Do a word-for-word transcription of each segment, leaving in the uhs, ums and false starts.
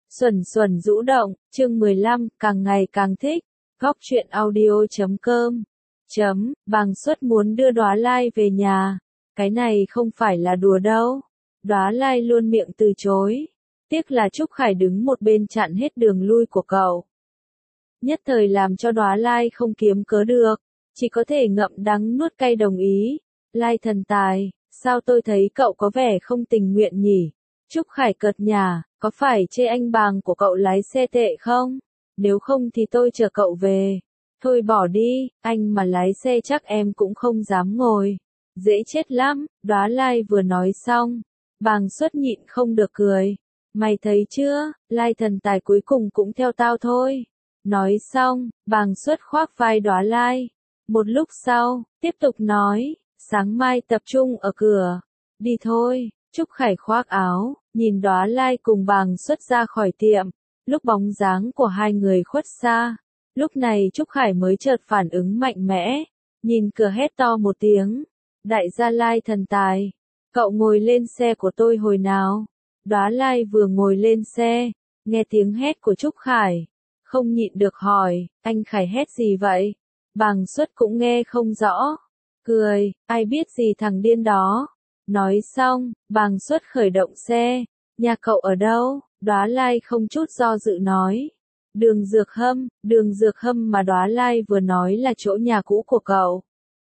Xuẩn xuẩn rũ động, chương mười lăm, càng ngày càng thích. Góc truyện audio chấm com. Chấm, Bàng Xuất muốn đưa Đóa Lai về nhà. Cái này không phải là đùa đâu. Đóa Lai luôn miệng từ chối. Tiếc là Trúc Khải đứng một bên chặn hết đường lui của cậu. Nhất thời làm cho Đóa Lai không kiếm cớ được. Chỉ có thể ngậm đắng nuốt cay đồng ý. Lai thần tài, sao tôi thấy cậu có vẻ không tình nguyện nhỉ? Trúc Khải cợt nhả, có phải chê anh Bàng của cậu lái xe tệ không? Nếu không thì tôi chở cậu về. Thôi bỏ đi, anh mà lái xe chắc em cũng không dám ngồi. Dễ chết lắm, Đóa Lai vừa nói xong. Bàng Xuất nhịn không được cười. Mày thấy chưa, Lai thần tài cuối cùng cũng theo tao thôi. Nói xong, Bàng Xuất khoác vai Đóa Lai. Một lúc sau, tiếp tục nói, sáng mai tập trung ở cửa. Đi thôi. Trúc Khải khoác áo, nhìn Đóa Lai cùng Bàng Xuất ra khỏi tiệm. Lúc bóng dáng của hai người khuất xa, lúc này Trúc Khải mới chợt phản ứng mạnh mẽ, nhìn cửa hét to một tiếng. Đại gia Lai thần tài, cậu ngồi lên xe của tôi hồi nào? Đóa Lai vừa ngồi lên xe, nghe tiếng hét của Trúc Khải, không nhịn được hỏi, anh Khải hét gì vậy? Bàng Xuất cũng nghe không rõ, cười, ai biết gì thằng điên đó. Nói xong, Bàng Xuất khởi động xe. Nhà cậu ở đâu? Đóa Lai không chút do dự nói. Đường Dược Hâm, đường Dược Hâm mà Đóa Lai vừa nói là chỗ nhà cũ của cậu.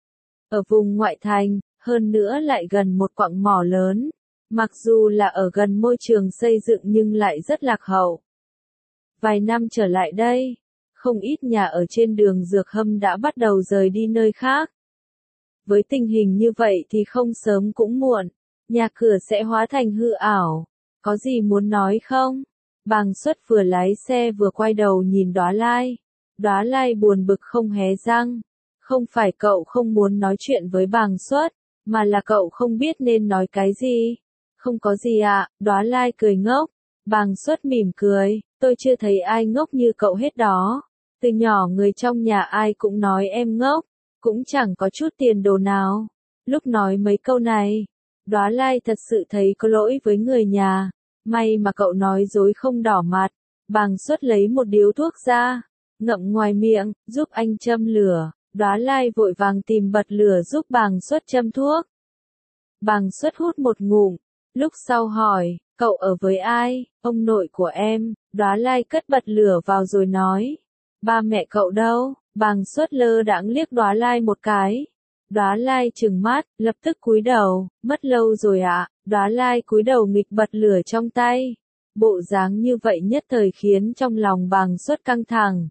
Ở vùng ngoại thành, hơn nữa lại gần một quặng mỏ lớn. Mặc dù là ở gần môi trường xây dựng nhưng lại rất lạc hậu. Vài năm trở lại đây, không ít nhà ở trên đường Dược Hâm đã bắt đầu rời đi nơi khác. Với tình hình như vậy thì không sớm cũng muộn, nhà cửa sẽ hóa thành hư ảo. Có gì muốn nói không? Bàng Xuất vừa lái xe vừa quay đầu nhìn Đóa Lai. Đóa Lai buồn bực không hé răng. Không phải cậu không muốn nói chuyện với Bàng Xuất, mà là cậu không biết nên nói cái gì. Không có gì ạ, Đóa Lai cười ngốc. Bàng Xuất mỉm cười, tôi chưa thấy ai ngốc như cậu hết đó. Từ nhỏ người trong nhà ai cũng nói em ngốc. Cũng chẳng có chút tiền đồ nào. Lúc nói mấy câu này, Đóa Lai thật sự thấy có lỗi với người nhà. May mà cậu nói dối không đỏ mặt. Bàng Xuất lấy một điếu thuốc ra, ngậm ngoài miệng, giúp anh châm lửa. Đóa Lai vội vàng tìm bật lửa giúp Bàng Xuất châm thuốc. Bàng Xuất hút một ngụm, lúc sau hỏi, cậu ở với ai? Ông nội của em. Đóa Lai cất bật lửa vào rồi nói, ba mẹ cậu đâu? Bàng Xuất lơ đãng liếc Đóa Lai một cái. Đóa Lai trừng mắt, lập tức cúi đầu, mất lâu rồi ạ. À? Đóa Lai cúi đầu nghịch bật lửa trong tay. Bộ dáng như vậy nhất thời khiến trong lòng Bàng Xuất căng thẳng.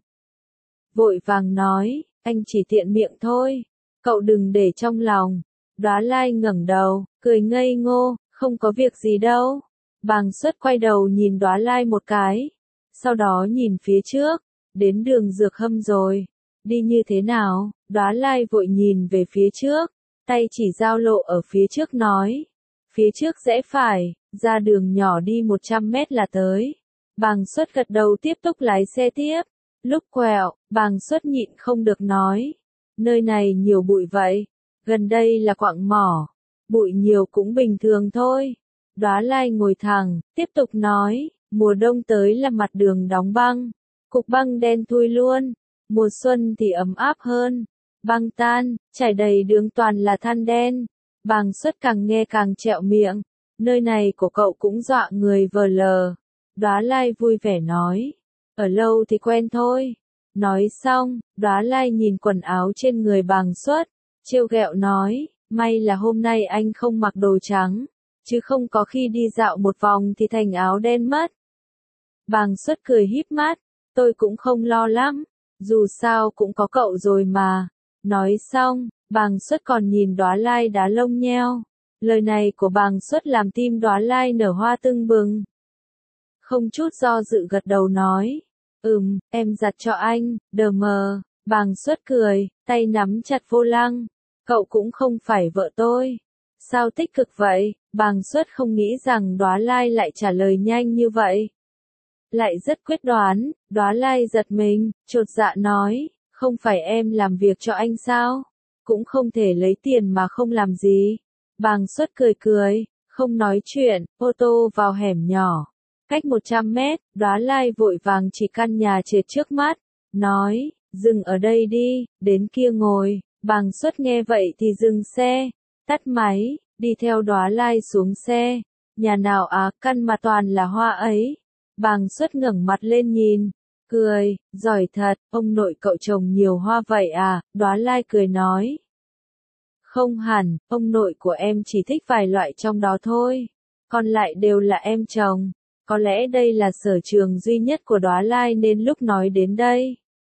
Vội vàng nói, anh chỉ tiện miệng thôi, cậu đừng để trong lòng. Đóa Lai ngẩng đầu, cười ngây ngô, không có việc gì đâu. Bàng Xuất quay đầu nhìn Đóa Lai một cái, sau đó nhìn phía trước, đến đường Dược Hâm rồi. Đi như thế nào? Đóa Lai vội nhìn về phía trước, tay chỉ giao lộ ở phía trước nói. Phía trước rẽ phải, ra đường nhỏ đi một trăm mét là tới. Bàng Xuất gật đầu tiếp tục lái xe tiếp. Lúc quẹo, Bàng Xuất nhịn không được nói. Nơi này nhiều bụi vậy. Gần đây là quặng mỏ. Bụi nhiều cũng bình thường thôi. Đóa Lai ngồi thẳng, tiếp tục nói. Mùa đông tới là mặt đường đóng băng. Cục băng đen thui luôn. Mùa xuân thì ấm áp hơn. Băng tan, trải đầy đường toàn là than đen. Bàng Xuất càng nghe càng trẹo miệng. Nơi này của cậu cũng dọa người vờ lờ. Đóa Lai vui vẻ nói. Ở lâu thì quen thôi. Nói xong, Đóa Lai nhìn quần áo trên người Bàng Xuất. Trêu ghẹo nói, may là hôm nay anh không mặc đồ trắng. Chứ không có khi đi dạo một vòng thì thành áo đen mất. Bàng Xuất cười híp mắt. Tôi cũng không lo lắm. Dù sao cũng có cậu rồi mà. Nói xong, Bàng Xuất còn nhìn Đóa Lai đá lông nheo. Lời này của Bàng Xuất làm tim Đóa Lai nở hoa tưng bừng. Không chút do dự gật đầu nói. Ừm, em giặt cho anh, đờ mờ. Bàng Xuất cười, tay nắm chặt vô lăng. Cậu cũng không phải vợ tôi. Sao tích cực vậy? Bàng Xuất không nghĩ rằng Đóa Lai lại trả lời nhanh như vậy. Lại rất quyết đoán. Đóa Lai giật mình, chột dạ nói, không phải em làm việc cho anh sao? Cũng không thể lấy tiền mà không làm gì. Bàng Xuất cười cười, không nói chuyện, ô tô vào hẻm nhỏ. Cách một trăm mét, Đóa Lai vội vàng chỉ căn nhà trệt trước mắt, nói, dừng ở đây đi, đến kia ngồi. Bàng Xuất nghe vậy thì dừng xe, tắt máy, đi theo Đóa Lai xuống xe. Nhà nào á, căn mà toàn là hoa ấy. Bàng Xuất ngẩng mặt lên nhìn, cười, giỏi thật, ông nội cậu trồng nhiều hoa vậy à, Đóa Lai cười nói. Không hẳn, ông nội của em chỉ thích vài loại trong đó thôi, còn lại đều là em trồng. Có lẽ đây là sở trường duy nhất của Đóa Lai nên lúc nói đến đây.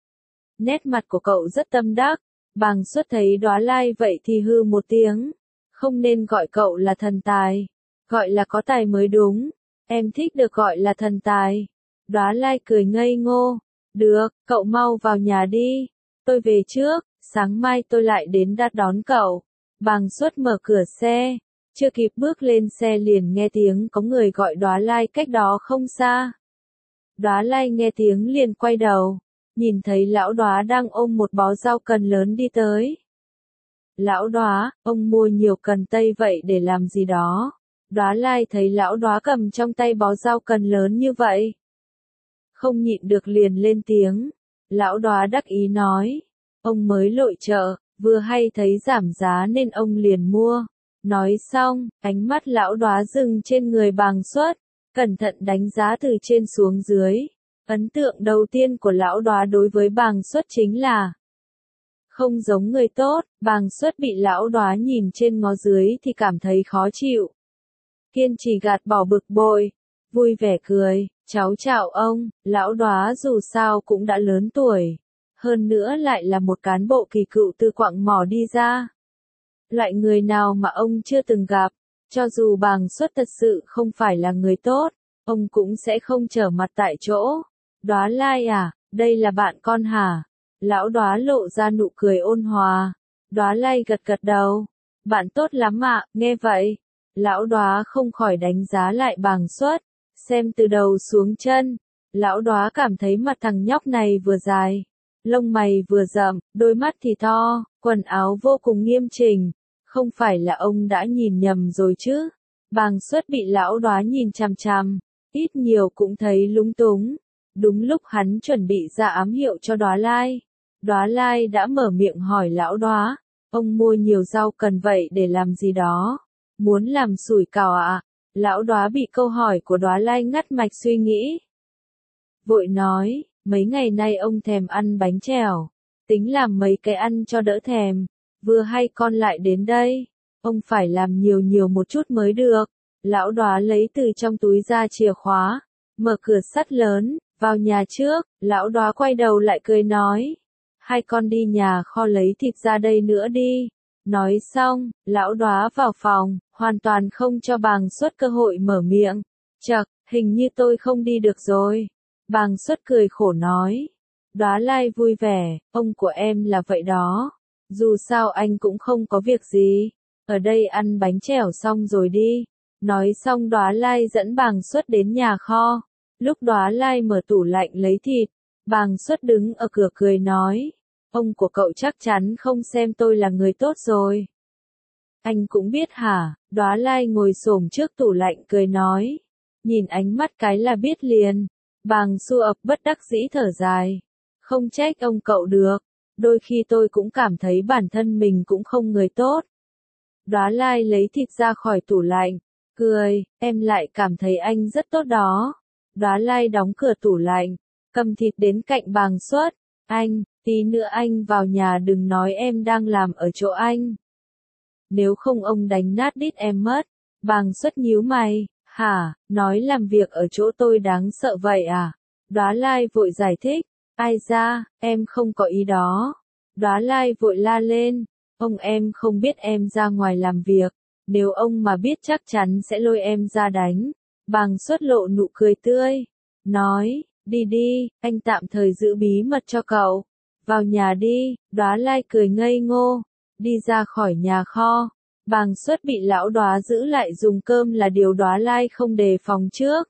Nét mặt của cậu rất tâm đắc, Bàng Xuất thấy Đóa Lai vậy thì hư một tiếng. Không nên gọi cậu là thần tài, gọi là có tài mới đúng, em thích được gọi là thần tài. Đóa Lai cười ngây ngô, được, cậu mau vào nhà đi, tôi về trước, sáng mai tôi lại đến đặt đón cậu. Bàng Xuất mở cửa xe, chưa kịp bước lên xe liền nghe tiếng có người gọi Đóa Lai cách đó không xa. Đóa Lai nghe tiếng liền quay đầu, nhìn thấy lão Đóa đang ôm một bó rau cần lớn đi tới. Lão Đóa, ông mua nhiều cần tây vậy để làm gì đó? Đóa Lai thấy lão Đóa cầm trong tay bó rau cần lớn như vậy, không nhịn được liền lên tiếng. Lão Đóa đắc ý nói, ông mới lội chợ, vừa hay thấy giảm giá nên ông liền mua. Nói xong, ánh mắt lão Đóa dừng trên người Bàng Xuất, cẩn thận đánh giá từ trên xuống dưới. Ấn tượng đầu tiên của lão Đóa đối với Bàng Xuất chính là không giống người tốt. Bàng Xuất bị lão Đóa nhìn trên ngó dưới thì cảm thấy khó chịu, kiên trì gạt bỏ bực bội, vui vẻ cười, cháu chào ông. Lão Đóa dù sao cũng đã lớn tuổi, hơn nữa lại là một cán bộ kỳ cựu từ quặng mỏ đi ra. Loại người nào mà ông chưa từng gặp, cho dù Bàng Xuất thật sự không phải là người tốt, ông cũng sẽ không trở mặt tại chỗ. Đóa Lai à, đây là bạn con hả? Lão Đóa lộ ra nụ cười ôn hòa. Đóa Lai gật gật đầu. Bạn tốt lắm ạ, nghe vậy. Lão Đóa không khỏi đánh giá lại Bàng Xuất, xem từ đầu xuống chân. Lão Đóa cảm thấy mặt thằng nhóc này vừa dài, lông mày vừa rậm, đôi mắt thì to, quần áo vô cùng nghiêm chỉnh. Không phải là ông đã nhìn nhầm rồi chứ? Bàng Xuất bị lão Đóa nhìn chằm chằm, ít nhiều cũng thấy lúng túng. Đúng lúc hắn chuẩn bị ra ám hiệu cho Đóa Lai, Đóa Lai đã mở miệng hỏi lão Đóa, ông mua nhiều rau cần vậy để làm gì đó? Muốn làm sủi cảo ạ? À? Lão Đóa bị câu hỏi của Đóa Lai ngắt mạch suy nghĩ. Vội nói, mấy ngày nay ông thèm ăn bánh trèo, tính làm mấy cái ăn cho đỡ thèm, vừa hay con lại đến đây, ông phải làm nhiều nhiều một chút mới được. Lão Đóa lấy từ trong túi ra chìa khóa, mở cửa sắt lớn, vào nhà trước. Lão Đóa quay đầu lại cười nói, hai con đi nhà kho lấy thịt ra đây nữa đi. Nói xong, lão Đóa vào phòng, hoàn toàn không cho Bàng Xuất cơ hội mở miệng. Chậc, hình như tôi không đi được rồi. Bàng Xuất cười khổ nói. Đóa Lai vui vẻ, ông của em là vậy đó. Dù sao anh cũng không có việc gì. Ở đây ăn bánh trèo xong rồi đi. Nói xong Đóa Lai dẫn Bàng Xuất đến nhà kho. Lúc Đóa Lai mở tủ lạnh lấy thịt, Bàng Xuất đứng ở cửa cười nói. Ông của cậu chắc chắn không xem tôi là người tốt rồi. Anh cũng biết hả? Đóa Lai ngồi xổm trước tủ lạnh cười nói. Nhìn ánh mắt cái là biết liền. Bàng Xu ập bất đắc dĩ thở dài. Không trách ông cậu được. Đôi khi tôi cũng cảm thấy bản thân mình cũng không người tốt. Đóa Lai lấy thịt ra khỏi tủ lạnh, cười, em lại cảm thấy anh rất tốt đó. Đóa Lai đóng cửa tủ lạnh, cầm thịt đến cạnh Bàng Xuất. Anh, tí nữa anh vào nhà đừng nói em đang làm ở chỗ anh. Nếu không ông đánh nát đít em mất. Bàng Xuất nhíu mày, hả, nói làm việc ở chỗ tôi đáng sợ vậy à? Đóa Lai vội giải thích, ai ra, em không có ý đó. Đóa Lai vội la lên, ông em không biết em ra ngoài làm việc, nếu ông mà biết chắc chắn sẽ lôi em ra đánh. Bàng Xuất lộ nụ cười tươi, nói, đi đi, anh tạm thời giữ bí mật cho cậu. Vào nhà đi. Đóa Lai cười ngây ngô, đi ra khỏi nhà kho. Bàng Xuất bị lão Đóa giữ lại dùng cơm là điều Đóa Lai không đề phòng trước.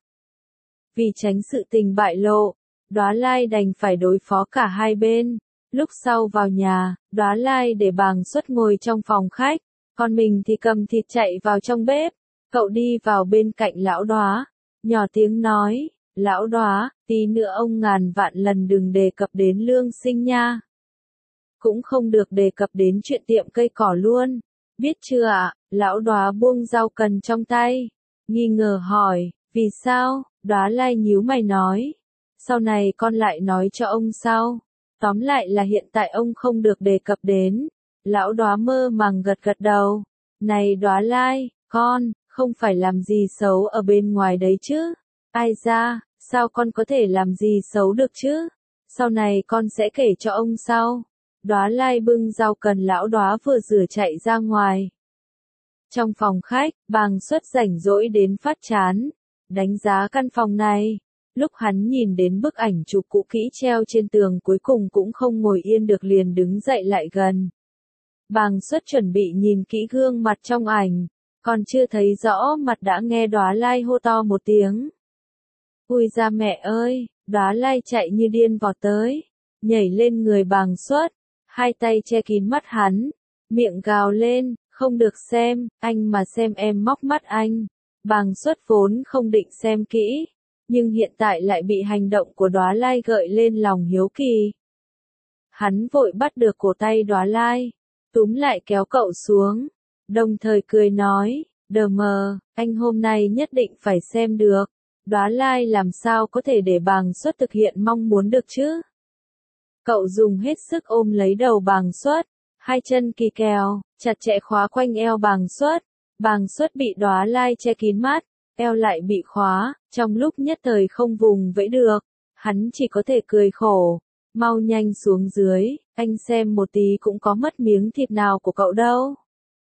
Vì tránh sự tình bại lộ, Đóa Lai đành phải đối phó cả hai bên. Lúc sau vào nhà, Đóa Lai để Bàng Xuất ngồi trong phòng khách, còn mình thì cầm thịt chạy vào trong bếp. Cậu đi vào bên cạnh lão Đóa, nhỏ tiếng nói, lão Đóa, tí nữa ông ngàn vạn lần đừng đề cập đến Lương Sinh nha. Cũng không được đề cập đến chuyện tiệm cây cỏ luôn, biết chưa ạ? Lão Đóa buông dao cần trong tay, nghi ngờ hỏi, vì sao? Đóa Lai nhíu mày nói, sau này con lại nói cho ông sau. Tóm lại là hiện tại ông không được đề cập đến. Lão Đóa mơ màng gật gật đầu, này Đóa Lai, con, không phải làm gì xấu ở bên ngoài đấy chứ? Ai ra, sao con có thể làm gì xấu được chứ? Sau này con sẽ kể cho ông sau. Đóa Lai bưng dao cần lão Đóa vừa rửa chạy ra ngoài. Trong phòng khách, Bàng Xuất rảnh rỗi đến phát chán, đánh giá căn phòng này. Lúc hắn nhìn đến bức ảnh chụp cũ kỹ treo trên tường cuối cùng cũng không ngồi yên được liền đứng dậy lại gần. Bàng Xuất chuẩn bị nhìn kỹ gương mặt trong ảnh, còn chưa thấy rõ mặt đã nghe Đóa Lai hô to một tiếng. Ui ra mẹ ơi, Đóa Lai chạy như điên vọt tới, nhảy lên người Bàng Xuất, hai tay che kín mắt hắn, miệng gào lên, không được xem, anh mà xem em móc mắt anh. Bàng Xuất vốn không định xem kỹ, nhưng hiện tại lại bị hành động của Đóa Lai gợi lên lòng hiếu kỳ. Hắn vội bắt được cổ tay Đóa Lai, túm lại kéo cậu xuống, đồng thời cười nói, đờ mờ, anh hôm nay nhất định phải xem được. Đóa Lai làm sao có thể để Bàng Xuất thực hiện mong muốn được chứ? Cậu dùng hết sức ôm lấy đầu Bàng Xuất, hai chân kỳ kèo, chặt chẽ khóa quanh eo Bàng Xuất. Bàng Xuất bị Đóa Lai che kín mắt, eo lại bị khóa, trong lúc nhất thời không vùng vẫy được, hắn chỉ có thể cười khổ, mau nhanh xuống dưới, anh xem một tí cũng có mất miếng thịt nào của cậu đâu.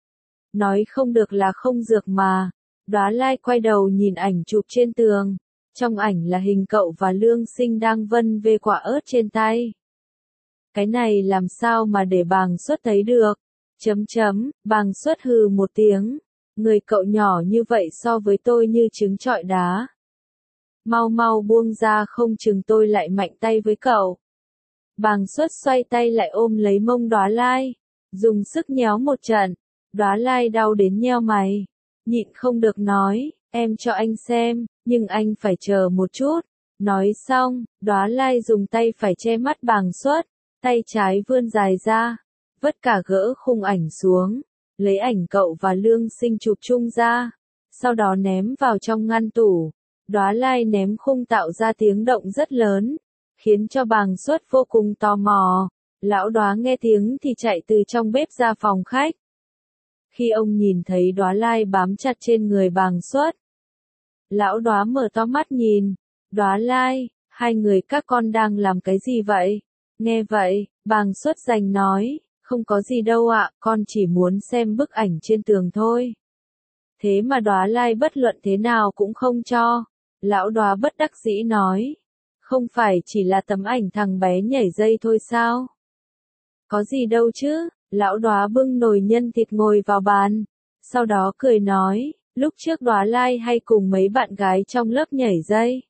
Nói không được là không dược mà. Đóa Lai quay đầu nhìn ảnh chụp trên tường, trong ảnh là hình cậu và Lương Sinh đang vân vê quả ớt trên tay. Cái này làm sao mà để Bàng Xuất thấy được? Chấm chấm, Bàng Xuất hừ một tiếng, người cậu nhỏ như vậy so với tôi như trứng trọi đá. Mau mau buông ra không chừng tôi lại mạnh tay với cậu. Bàng Xuất xoay tay lại ôm lấy mông Đóa Lai, dùng sức nhéo một trận, Đóa Lai đau đến nheo mày, nhịn không được nói, em cho anh xem, nhưng anh phải chờ một chút. Nói xong, Đóa Lai dùng tay phải che mắt Bàng Xuất, tay trái vươn dài ra, vất cả gỡ khung ảnh xuống, lấy ảnh cậu và Lương Sinh chụp chung ra, sau đó ném vào trong ngăn tủ. Đóa Lai ném khung tạo ra tiếng động rất lớn, khiến cho Bàng Xuất vô cùng tò mò. Lão Đóa nghe tiếng thì chạy từ trong bếp ra phòng khách. Khi ông nhìn thấy Đóa Lai bám chặt trên người Bàng Xuất, lão Đóa mở to mắt nhìn, Đóa Lai, hai người các con đang làm cái gì vậy? Nghe vậy, Bàng Xuất giành nói, không có gì đâu ạ, con chỉ muốn xem bức ảnh trên tường thôi. Thế mà Đóa Lai bất luận thế nào cũng không cho. Lão Đóa bất đắc dĩ nói, không phải chỉ là tấm ảnh thằng bé nhảy dây thôi sao? Có gì đâu chứ? Lão Đóa bưng nồi nhân thịt ngồi vào bàn, sau đó cười nói, lúc trước Đóa Lai hay cùng mấy bạn gái trong lớp nhảy dây.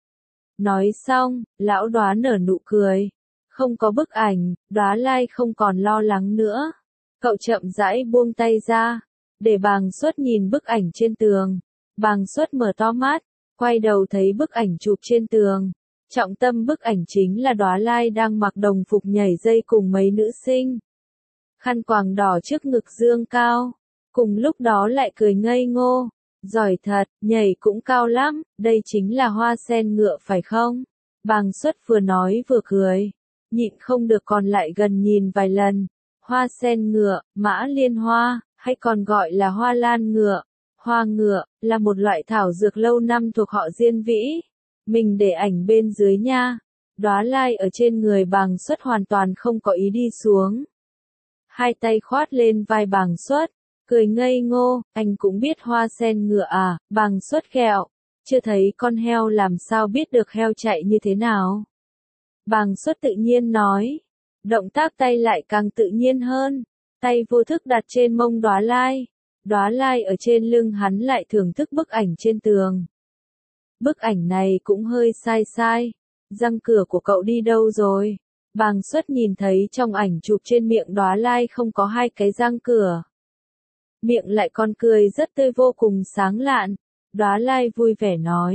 Nói xong, lão Đóa nở nụ cười. Không có bức ảnh, Đóa Lai không còn lo lắng nữa. Cậu chậm rãi buông tay ra, để Bàng Xuất nhìn bức ảnh trên tường. Bàng Xuất mở to mắt, quay đầu thấy bức ảnh chụp trên tường. Trọng tâm bức ảnh chính là Đóa Lai đang mặc đồng phục nhảy dây cùng mấy nữ sinh. Khăn quàng đỏ trước ngực dương cao, cùng lúc đó lại cười ngây ngô. Giỏi thật, nhảy cũng cao lắm, đây chính là hoa sen ngựa phải không? Bàng Xuất vừa nói vừa cười, nhịn không được còn lại gần nhìn vài lần. Hoa sen ngựa, mã liên hoa, hay còn gọi là hoa lan ngựa. Hoa ngựa, là một loại thảo dược lâu năm thuộc họ Diên Vĩ. Mình để ảnh bên dưới nha. Đóa Lai ở trên người Bàng Xuất hoàn toàn không có ý đi xuống. Hai tay khoát lên vai Bàng Xuất, cười ngây ngô, anh cũng biết hoa sen ngựa à? Bàng Xuất ghẹo, chưa thấy con heo làm sao biết được heo chạy như thế nào? Bàng Xuất tự nhiên nói, động tác tay lại càng tự nhiên hơn, tay vô thức đặt trên mông Đóa Lai. Đóa Lai ở trên lưng hắn lại thưởng thức bức ảnh trên tường. Bức ảnh này cũng hơi sai sai, răng cửa của cậu đi đâu rồi? Bàng Xuất nhìn thấy trong ảnh chụp trên miệng Đóa Lai không có hai cái răng cửa. Miệng lại còn cười rất tươi vô cùng sáng lạn. Đóa Lai vui vẻ nói,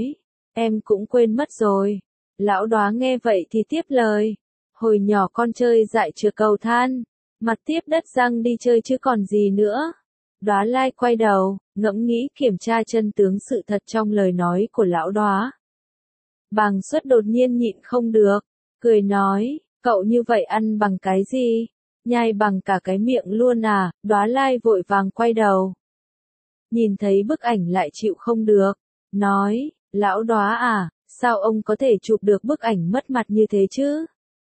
em cũng quên mất rồi. Lão Đóa nghe vậy thì tiếp lời. Hồi nhỏ con chơi dại trượt cầu than, mặt tiếp đất răng đi chơi chứ còn gì nữa. Đóa Lai quay đầu, ngẫm nghĩ kiểm tra chân tướng sự thật trong lời nói của lão Đóa. Bàng Xuất đột nhiên nhịn không được, cười nói, cậu như vậy ăn bằng cái gì? Nhai bằng cả cái miệng luôn à? Đóa Lai vội vàng quay đầu. Nhìn thấy bức ảnh lại chịu không được, nói, lão Đóa à, sao ông có thể chụp được bức ảnh mất mặt như thế chứ?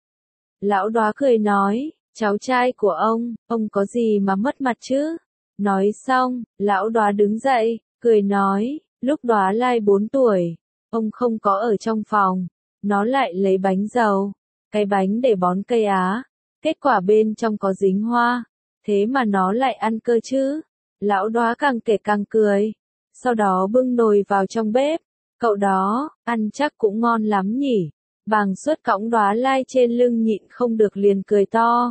Lão Đóa cười nói, cháu trai của ông, ông có gì mà mất mặt chứ? Nói xong, lão Đóa đứng dậy, cười nói, lúc Đóa Lai bốn tuổi, ông không có ở trong phòng, nó lại lấy bánh dầu, cái bánh để bón cây á, kết quả bên trong có dính hoa, thế mà nó lại ăn cơ chứ. Lão Đóa càng kể càng cười, sau đó bưng nồi vào trong bếp, cậu đó, ăn chắc cũng ngon lắm nhỉ. Bàng Xuất cõng Đóa Lai trên lưng nhịn không được liền cười to.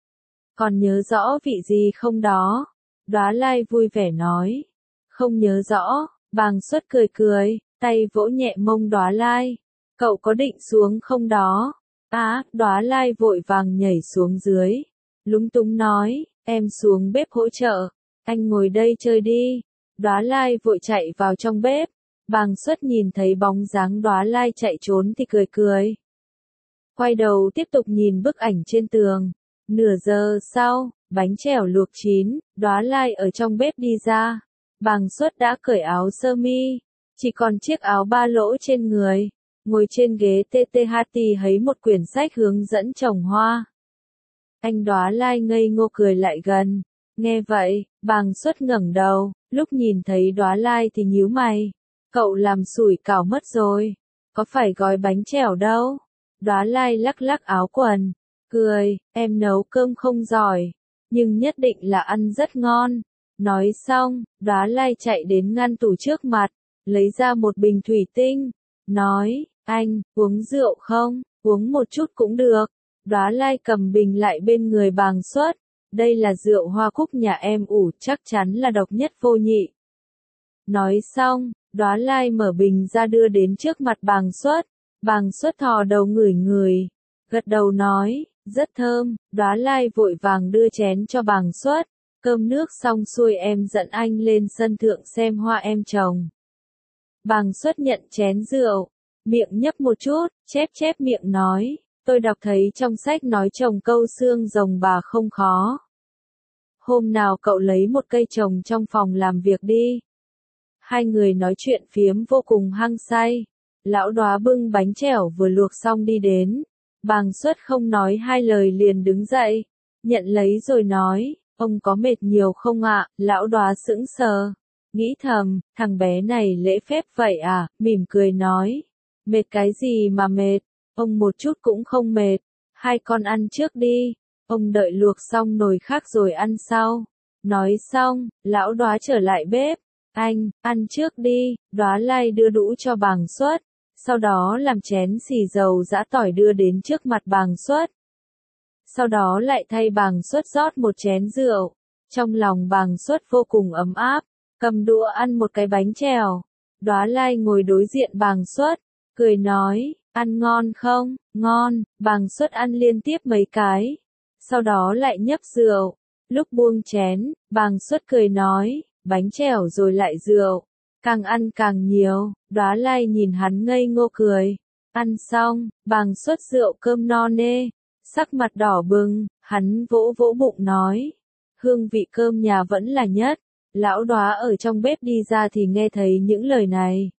Còn nhớ rõ vị gì không đó? Đóa Lai vui vẻ nói. Không nhớ rõ, Bàng Xuất cười cười, tay vỗ nhẹ mông Đóa Lai. Cậu có định xuống không đó? Á, Đóa Lai vội vàng nhảy xuống dưới. Lúng túng nói, em xuống bếp hỗ trợ, anh ngồi đây chơi đi. Đóa Lai vội chạy vào trong bếp. Bàng Xuất nhìn thấy bóng dáng Đóa Lai chạy trốn thì cười cười. Quay đầu tiếp tục nhìn bức ảnh trên tường. Nửa giờ sau, bánh chèo luộc chín, Đóa Lai ở trong bếp đi ra. Bàng Xuất đã cởi áo sơ mi, chỉ còn chiếc áo ba lỗ trên người, ngồi trên ghế tê tê hát tê thấy một quyển sách hướng dẫn trồng hoa. Anh Đóa Lai ngây ngô cười lại gần. Nghe vậy, Bàng Xuất ngẩng đầu, lúc nhìn thấy Đóa Lai thì nhíu mày. Cậu làm sủi cảo mất rồi, có phải gói bánh chèo đâu. Đóa Lai lắc lắc áo quần, cười, em nấu cơm không giỏi, nhưng nhất định là ăn rất ngon. Nói xong, Đóa Lai chạy đến ngăn tủ trước mặt, lấy ra một bình thủy tinh, nói, anh, uống rượu không, uống một chút cũng được. Đóa Lai cầm bình lại bên người Bàng Xuất, đây là rượu hoa cúc nhà em ủ, chắc chắn là độc nhất vô nhị. Nói xong, Đóa Lai mở bình ra đưa đến trước mặt Bàng Xuất. Bàng Xuất thò đầu ngửi ngửi, gật đầu nói, rất thơm. Đóa Lai vội vàng đưa chén cho Bàng Xuất. Cơm nước xong xuôi em dẫn anh lên sân thượng xem hoa em trồng. Bàng Xuất nhận chén rượu, miệng nhấp một chút, chép chép miệng nói, tôi đọc thấy trong sách nói trồng câu xương rồng bà không khó. Hôm nào cậu lấy một cây trồng trong phòng làm việc đi. Hai người nói chuyện phiếm vô cùng hăng say. Lão Đóa bưng bánh chèo vừa luộc xong đi đến. Bàng Xuất không nói hai lời liền đứng dậy, nhận lấy rồi nói, ông có mệt nhiều không ạ? Lão Đóa sững sờ, nghĩ thầm, thằng bé này lễ phép vậy à, mỉm cười nói, mệt cái gì mà mệt, ông một chút cũng không mệt, hai con ăn trước đi, ông đợi luộc xong nồi khác rồi ăn sau. Nói xong, lão Đóa trở lại bếp. Anh, ăn trước đi. Đóa Lai đưa đũa cho Bàng Xuất, sau đó làm chén xì dầu giã tỏi đưa đến trước mặt Bàng Xuất. Sau đó lại thay Bàng Xuất rót một chén rượu. Trong lòng Bàng Xuất vô cùng ấm áp, cầm đũa ăn một cái bánh chèo. Đóa Lai ngồi đối diện Bàng Xuất, cười nói, ăn ngon không? Ngon. Bàng Xuất ăn liên tiếp mấy cái, sau đó lại nhấp rượu. Lúc buông chén, Bàng Xuất cười nói, bánh chèo rồi lại rượu, càng ăn càng nhiều. Đóa Lai nhìn hắn ngây ngô cười. Ăn xong, Bàng Xuất rượu cơm no nê, sắc mặt đỏ bừng, hắn vỗ vỗ bụng nói, hương vị cơm nhà vẫn là nhất. Lão Đóa ở trong bếp đi ra thì nghe thấy những lời này.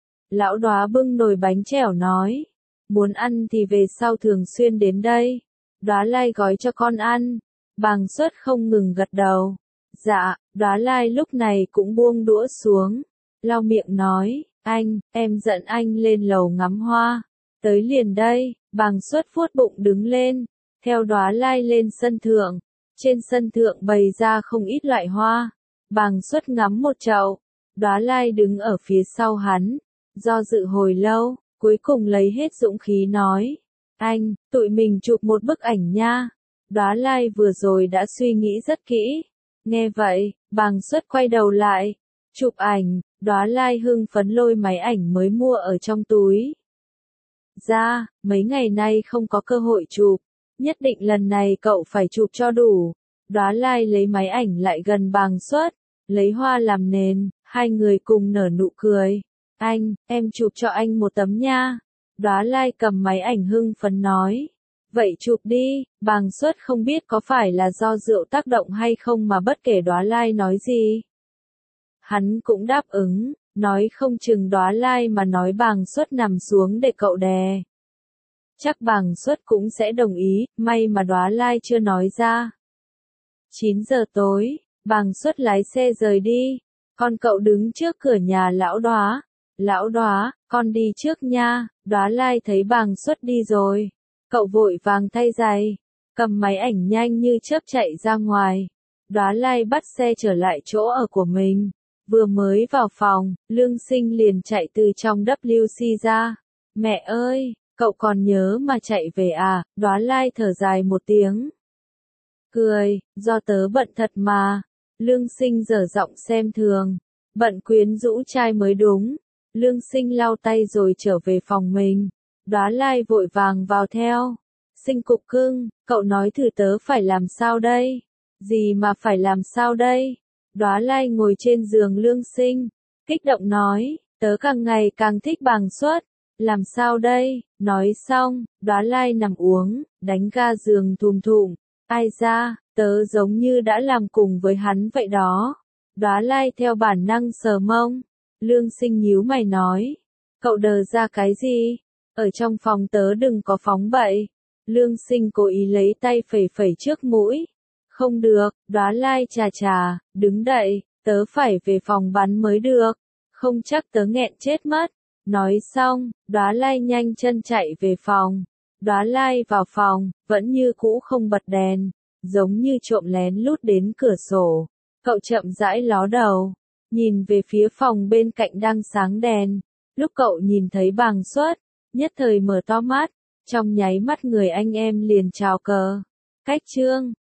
Lão Đóa bưng nồi bánh chèo nói, muốn ăn thì về sau thường xuyên đến đây. Đóa Lai gói cho con ăn. Bàng Xuất không ngừng gật đầu. Dạ. Đóa Lai lúc này cũng buông đũa xuống, lau miệng nói, anh, em dẫn anh lên lầu ngắm hoa. Tới liền đây. Bàng Xuất vuốt bụng đứng lên, theo Đóa Lai lên sân thượng. Trên sân thượng bày ra không ít loại hoa. Bàng Xuất ngắm một chậu. Đóa Lai đứng ở phía sau hắn, do dự hồi lâu, cuối cùng lấy hết dũng khí nói, anh, tụi mình chụp một bức ảnh nha. Đóa Lai vừa rồi đã suy nghĩ rất kỹ. Nghe vậy, Bàng Xuất quay đầu lại, Chụp ảnh, Đóa Lai hưng phấn lôi máy ảnh mới mua ở trong túi ra, mấy ngày nay không có cơ hội chụp, nhất định lần này cậu phải chụp cho đủ. Đóa Lai lấy máy ảnh lại gần Bàng Xuất, lấy hoa làm nền, hai người cùng nở nụ cười. Anh, em chụp cho anh một tấm nha. Đóa Lai cầm máy ảnh hưng phấn nói. Vậy chụp đi. Bàng Xuất không biết có phải là do rượu tác động hay không mà bất kể Đóa Lai nói gì, hắn cũng đáp ứng, nói không chừng Đóa Lai mà nói Bàng Xuất nằm xuống để cậu đè, chắc Bàng Xuất cũng sẽ đồng ý, may mà Đóa Lai chưa nói ra. chín giờ tối, Bàng Xuất lái xe rời đi, con cậu đứng trước cửa nhà lão Đóa. Lão Đóa, con đi trước nha. Đóa Lai thấy Bàng Xuất đi rồi, cậu vội vàng thay giày, cầm máy ảnh nhanh như chớp chạy ra ngoài. Đóa Lai bắt xe trở lại chỗ ở của mình. Vừa mới vào phòng, Lương Sinh liền chạy từ trong W C ra. Mẹ ơi, cậu còn nhớ mà chạy về à? Đóa Lai thở dài một tiếng, cười, do tớ bận thật mà. Lương Sinh dở giọng xem thường, bận quyến rũ trai mới đúng. Lương Sinh lau tay rồi trở về phòng mình. Đóa Lai vội vàng vào theo. Sinh cục cưng, cậu nói thử tớ phải làm sao đây? Gì mà phải làm sao đây? Đóa Lai ngồi trên giường Lương Sinh, kích động nói, tớ càng ngày càng thích Bàng Xuất. Làm sao đây? Nói xong, Đóa Lai nằm uống, đánh ga giường thùm thụm. Ai da, tớ giống như đã làm cùng với hắn vậy đó. Đóa Lai theo bản năng sờ mông. Lương Sinh nhíu mày nói, cậu đờ ra cái gì? Ở trong phòng tớ đừng có phóng bậy. Lương Sinh cố ý lấy tay phẩy phẩy trước mũi. Không được, Đóa Lai chà chà, đứng đậy, tớ phải về phòng bắn mới được. Không chắc tớ nghẹn chết mất. Nói xong, Đóa Lai nhanh chân chạy về phòng. Đóa Lai vào phòng, vẫn như cũ không bật đèn, giống như trộm lén lút đến cửa sổ. Cậu chậm rãi ló đầu, nhìn về phía phòng bên cạnh đang sáng đèn. Lúc cậu nhìn thấy Bàng Xuất, nhất thời mở to mắt, trong nháy mắt người anh em liền chào cờ. Cách chương